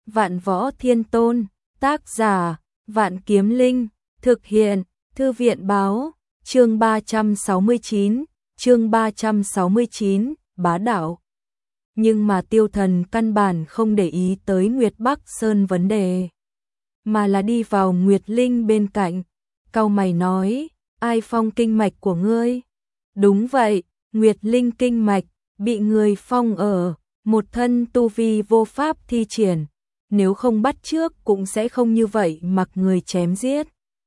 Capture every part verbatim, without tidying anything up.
Vạn Võ Thiên Tôn, tác giả, Vạn Kiếm Linh, thực hiện, Thư viện báo, chương ba trăm sáu mươi chín, chương ba trăm sáu mươi chín, bá đạo. Nhưng mà Tiêu Thần căn bản không để ý tới Nguyệt Bắc Sơn vấn đề, mà là đi vào Nguyệt Linh bên cạnh, cau mày nói, ai phong kinh mạch của ngươi? Đúng vậy, Nguyệt Linh kinh mạch, bị người phong ở, một thân tu vi vô pháp thi triển, nếu không bắt trước cũng sẽ không như vậy mặc người chém giết.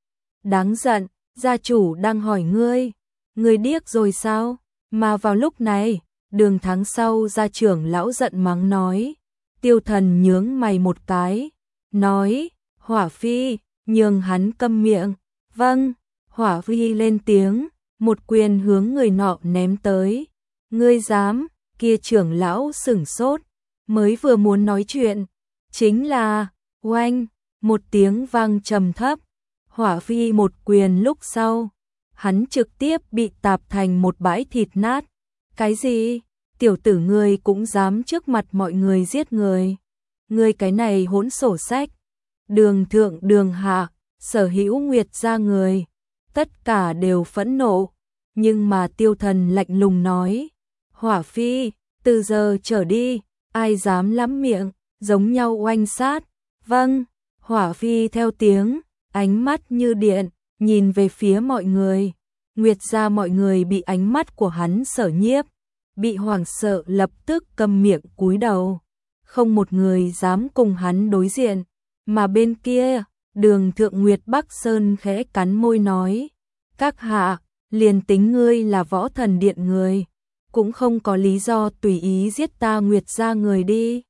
Đáng giận, gia chủ đang hỏi ngươi, ngươi điếc rồi sao? Mà vào lúc này, Đường Thắng sau gia trưởng lão giận mắng nói, Tiêu Thần nhướng mày một cái, nói, Hỏa Phi, nhường hắn câm miệng. Vâng, Hỏa Phi lên tiếng, một quyền hướng người nọ ném tới. Ngươi dám? Kia trưởng lão sửng sốt, mới vừa muốn nói chuyện, chính là, oanh, một tiếng vang trầm thấp, Hỏa Phi một quyền lúc sau, hắn trực tiếp bị tạp thành một bãi thịt nát. Cái gì? Tiểu tử ngươi cũng dám trước mặt mọi người giết người? Ngươi cái này hỗn sổ sách. Đường thượng đường hạ, sở hữu Nguyệt gia người, tất cả đều phẫn nộ, nhưng mà Tiêu Thần lạnh lùng nói, Hỏa Phi, từ giờ trở đi, ai dám lắm miệng, giống nhau oanh sát. Vâng, Hỏa Phi theo tiếng, ánh mắt như điện, nhìn về phía mọi người. Nguyệt gia mọi người bị ánh mắt của hắn sở nhiếp, bị hoảng sợ lập tức câm miệng cúi đầu, không một người dám cùng hắn đối diện. Mà bên kia, Đường Thượng Nguyệt Bắc Sơn khẽ cắn môi nói, các hạ, liền tính ngươi là Võ Thần Điện người, cũng không có lý do tùy ý giết ta Nguyệt gia người đi.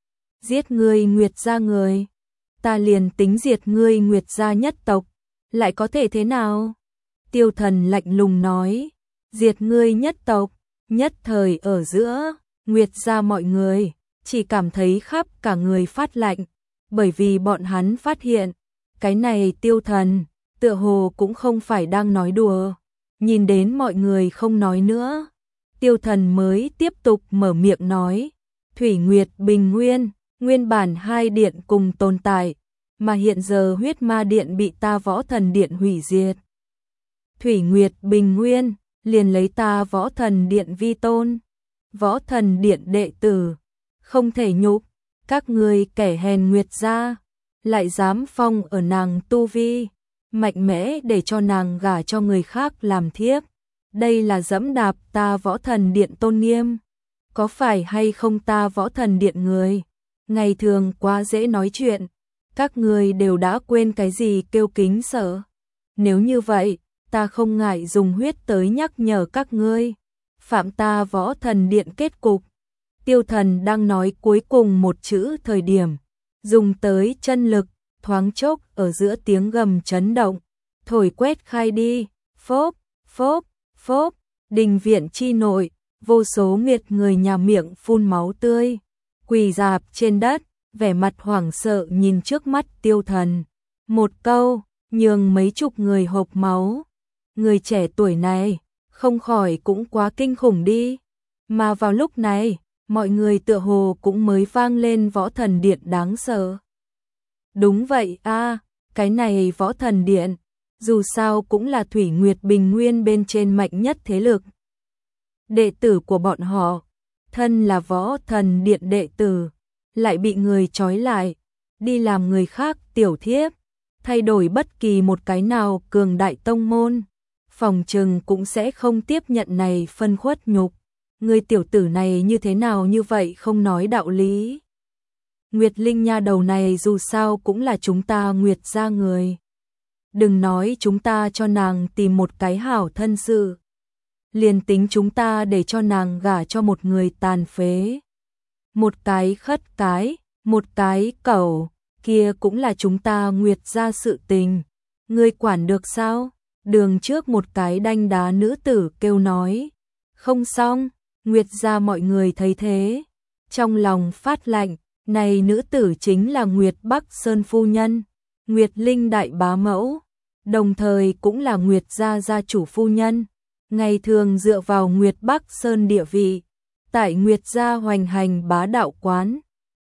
Giết ngươi Nguyệt gia người, ta liền tính diệt ngươi Nguyệt gia nhất tộc, lại có thể thế nào? Tiêu Thần lạnh lùng nói, diệt ngươi nhất tộc. Nhất thời ở giữa, Nguyệt gia mọi người chỉ cảm thấy khắp cả người phát lạnh, bởi vì bọn hắn phát hiện, cái này Tiêu Thần tựa hồ cũng không phải đang nói đùa. Nhìn đến mọi người không nói nữa, Tiêu Thần mới tiếp tục mở miệng nói, Thủy Nguyệt Bình Nguyên, nguyên bản hai điện cùng tồn tại, mà hiện giờ Huyết Ma Điện bị ta Võ Thần Điện hủy diệt. Thủy Nguyệt Bình Nguyên, liền lấy ta Võ Thần Điện vi tôn, Võ Thần Điện đệ tử, không thể nhục, các ngươi kẻ hèn Nguyệt gia, lại dám phong ở nàng tu vi, mạnh mẽ để cho nàng gả cho người khác làm thiếp. Đây là dẫm đạp ta Võ Thần Điện tôn nghiêm, có phải hay không ta Võ Thần Điện người? Ngày thường quá dễ nói chuyện, các ngươi đều đã quên cái gì kêu kính sợ. Nếu như vậy, ta không ngại dùng huyết tới nhắc nhở các ngươi, phạm ta Võ Thần Điện kết cục. Tiêu Thần đang nói cuối cùng một chữ thời điểm, dùng tới chân lực, thoáng chốc ở giữa tiếng gầm chấn động, thổi quét khai đi, phốp, phốp, phốp, đình viện chi nội, vô số Nguyệt người nhà miệng phun máu tươi, quỳ rạp trên đất, vẻ mặt hoảng sợ nhìn trước mắt Tiêu Thần. Một câu, nhường mấy chục người hộc máu. Người trẻ tuổi này, không khỏi cũng quá kinh khủng đi. Mà vào lúc này, mọi người tựa hồ cũng mới vang lên Võ Thần Điện đáng sợ. Đúng vậy a, cái này Võ Thần Điện, dù sao cũng là Thủy Nguyệt Bình Nguyên bên trên mạnh nhất thế lực. Đệ tử của bọn họ, thân là Võ Thần Điện đệ tử, lại bị người trói lại, đi làm người khác tiểu thiếp, thay đổi bất kỳ một cái nào cường đại tông môn, phòng trừng cũng sẽ không tiếp nhận này phân khuất nhục. Người tiểu tử này như thế nào như vậy không nói đạo lý. Nguyệt Linh nha đầu này dù sao cũng là chúng ta Nguyệt gia người. Đừng nói chúng ta cho nàng tìm một cái hảo thân sự, liền tính chúng ta để cho nàng gả cho một người tàn phế, một cái khất cái, một cái cẩu, kia cũng là chúng ta Nguyệt gia sự tình. Ngươi quản được sao? Đường trước một cái đanh đá nữ tử kêu nói. Không xong, Nguyệt gia mọi người thấy thế, trong lòng phát lạnh, này nữ tử chính là Nguyệt Bắc Sơn phu nhân, Nguyệt Linh đại bá mẫu, đồng thời cũng là Nguyệt gia gia chủ phu nhân, ngày thường dựa vào Nguyệt Bắc Sơn địa vị, tại Nguyệt gia hoành hành bá đạo quán,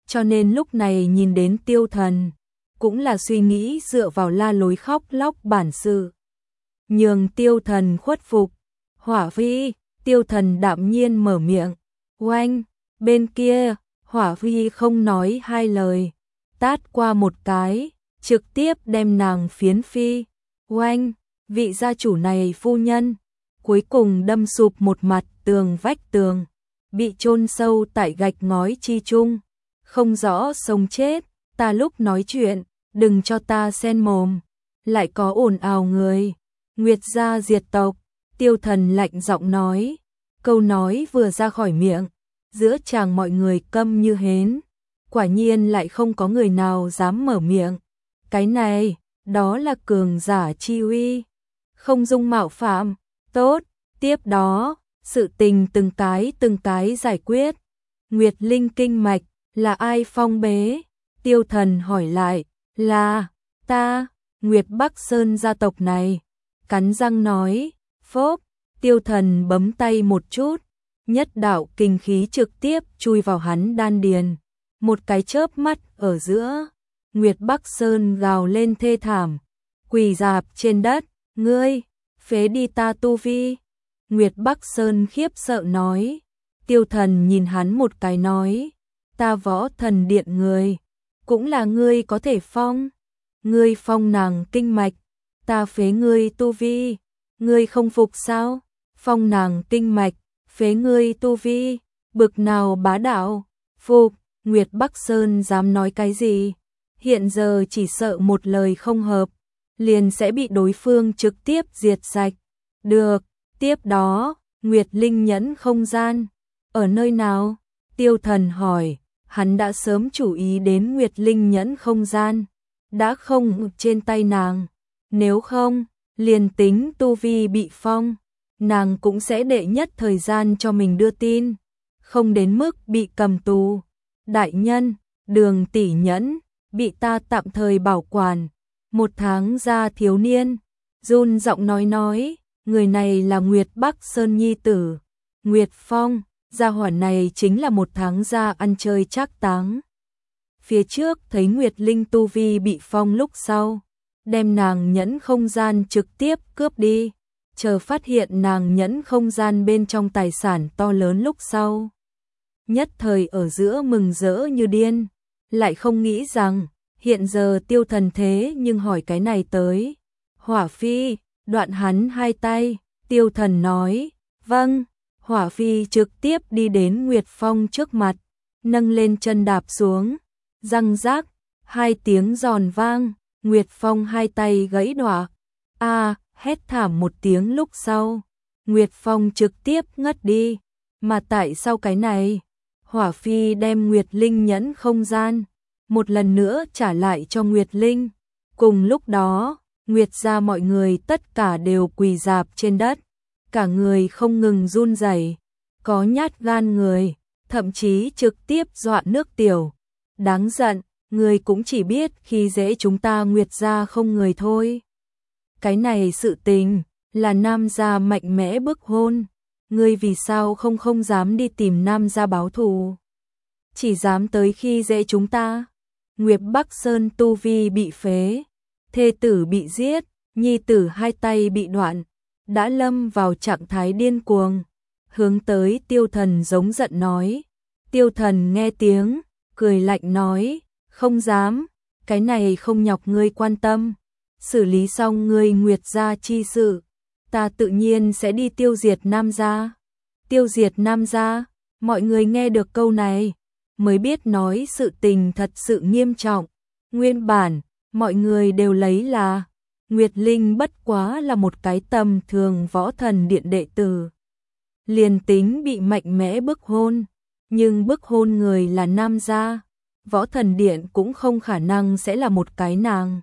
cho nên lúc này nhìn đến Tiêu Thần, cũng là suy nghĩ dựa vào la lối khóc lóc bản sự. Nhường Tiêu Thần khuất phục. Hỏa Vi, Tiêu Thần đạm nhiên mở miệng. Oanh, bên kia, Hỏa Vi không nói hai lời, tát qua một cái, trực tiếp đem nàng phiến phi. Oanh, vị gia chủ này phu nhân, cuối cùng đâm sụp một mặt tường vách tường, bị chôn sâu tại gạch ngói chi chung, không rõ sống chết. Ta lúc nói chuyện, đừng cho ta xen mồm, lại có ồn ào người. Nguyệt gia diệt tộc, Tiêu Thần lạnh giọng nói. Câu nói vừa ra khỏi miệng, giữa chàng mọi người câm như hến, quả nhiên lại không có người nào dám mở miệng. Cái này, đó là cường giả chi uy, không dung mạo phạm. Tốt, tiếp đó, sự tình từng cái từng cái giải quyết. Nguyệt Linh kinh mạch, là ai phong bế? Tiêu Thần hỏi lại. Là, ta, Nguyệt Bắc Sơn gia tộc này. Cắn răng nói. Phốp, Tiêu Thần bấm tay một chút, nhất đạo kinh khí trực tiếp chui vào hắn đan điền. Một cái chớp mắt ở giữa, Nguyệt Bắc Sơn gào lên thê thảm, quỳ rạp trên đất. Ngươi, phế đi ta tu vi. Nguyệt Bắc Sơn khiếp sợ nói. Tiêu Thần nhìn hắn một cái nói. Ta Võ Thần Điện người, cũng là ngươi có thể phong. Ngươi phong nàng kinh mạch, ta phế ngươi tu vi. Ngươi không phục sao? Phong nàng kinh mạch, phế ngươi tu vi, bực nào bá đạo. Phục, Nguyệt Bắc Sơn dám nói cái gì? Hiện giờ chỉ sợ một lời không hợp, liền sẽ bị đối phương trực tiếp diệt sạch. Được, tiếp đó, Nguyệt Linh nhẫn không gian, ở nơi nào? Tiêu Thần hỏi. Hắn đã sớm chú ý đến Nguyệt Linh nhẫn không gian, đã không trên tay nàng. Nếu không, liền tính tu vi bị phong, nàng cũng sẽ đệ nhất thời gian cho mình đưa tin, không đến mức bị cầm tù. Đại nhân, Đường tỷ nhẫn, bị ta tạm thời bảo quản. Một tháng ra thiếu niên, run giọng nói nói, người này là Nguyệt Bắc Sơn nhi tử, Nguyệt Phong. Gia hỏa này chính là một tháng ra ăn chơi trác táng. Phía trước thấy Nguyệt Linh tu vi bị phong lúc sau, đem nàng nhẫn không gian trực tiếp cướp đi, chờ phát hiện nàng nhẫn không gian bên trong tài sản to lớn lúc sau. Nhất thời ở giữa mừng rỡ như điên, lại không nghĩ rằng, hiện giờ Tiêu Thần thế nhưng hỏi cái này tới. Hỏa Phi, đoạn hắn hai tay, Tiêu Thần nói, vâng. Hỏa Phi trực tiếp đi đến Nguyệt Phong trước mặt, nâng lên chân đạp xuống, răng rác, hai tiếng giòn vang, Nguyệt Phong hai tay gãy đọa. A, hét thảm một tiếng lúc sau, Nguyệt Phong trực tiếp ngất đi. Mà tại sao cái này? Hỏa Phi đem Nguyệt Linh nhẫn không gian một lần nữa trả lại cho Nguyệt Linh. Cùng lúc đó, Nguyệt gia mọi người tất cả đều quỳ rạp trên đất, cả người không ngừng run rẩy, có nhát gan người, thậm chí trực tiếp dọa nước tiểu. Đáng giận, người cũng chỉ biết khi dễ chúng ta Nguyệt gia không người thôi. Cái này sự tình, là Nam gia mạnh mẽ bức hôn, ngươi vì sao không không dám đi tìm Nam gia báo thù, chỉ dám tới khi dễ chúng ta. Nguyệt Bắc Sơn tu vi bị phế, thê tử bị giết, nhi tử hai tay bị đoạn, đã lâm vào trạng thái điên cuồng, hướng tới Tiêu Thần giống giận nói. Tiêu Thần nghe tiếng, cười lạnh nói, không dám, cái này không nhọc ngươi quan tâm, xử lý xong ngươi Nguyệt gia chi sự, ta tự nhiên sẽ đi tiêu diệt Nam gia. Tiêu diệt Nam gia, mọi người nghe được câu này, mới biết nói sự tình thật sự nghiêm trọng. Nguyên bản, mọi người đều lấy là Nguyệt Linh bất quá là một cái tầm thường Võ Thần Điện đệ tử, liền tính bị mạnh mẽ bức hôn, nhưng bức hôn người là Nam gia, Võ Thần Điện cũng không khả năng sẽ là một cái nàng.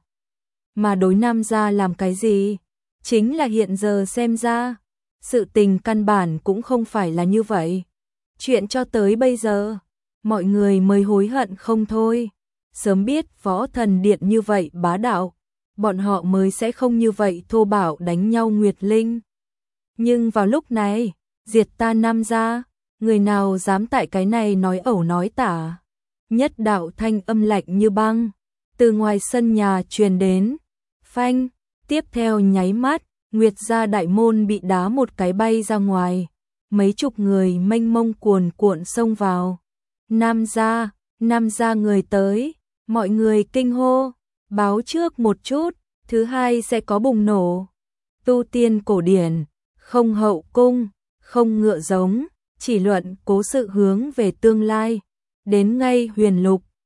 Mà đối Nam gia làm cái gì? Chính là hiện giờ xem ra, sự tình căn bản cũng không phải là như vậy. Chuyện cho tới bây giờ, mọi người mới hối hận không thôi. Sớm biết Võ Thần Điện như vậy bá đạo, bọn họ mới sẽ không như vậy thô bạo đánh nhau Nguyệt Linh. Nhưng vào lúc này, diệt ta Nam gia, người nào dám tại cái này nói ẩu nói tả. nhất đạo thanh âm lạnh như băng từ ngoài sân nhà truyền đến. Phanh, tiếp theo nháy mắt, Nguyệt gia đại môn bị đá một cái bay ra ngoài, mấy chục người mênh mông cuồn cuộn xông vào. Nam gia, Nam gia người tới, mọi người kinh hô, báo trước một chút, thứ hai sẽ có bùng nổ. Tu tiên cổ điển, không hậu cung, không ngựa giống, chỉ luận cố sự hướng về tương lai. Đến ngay huyền lục,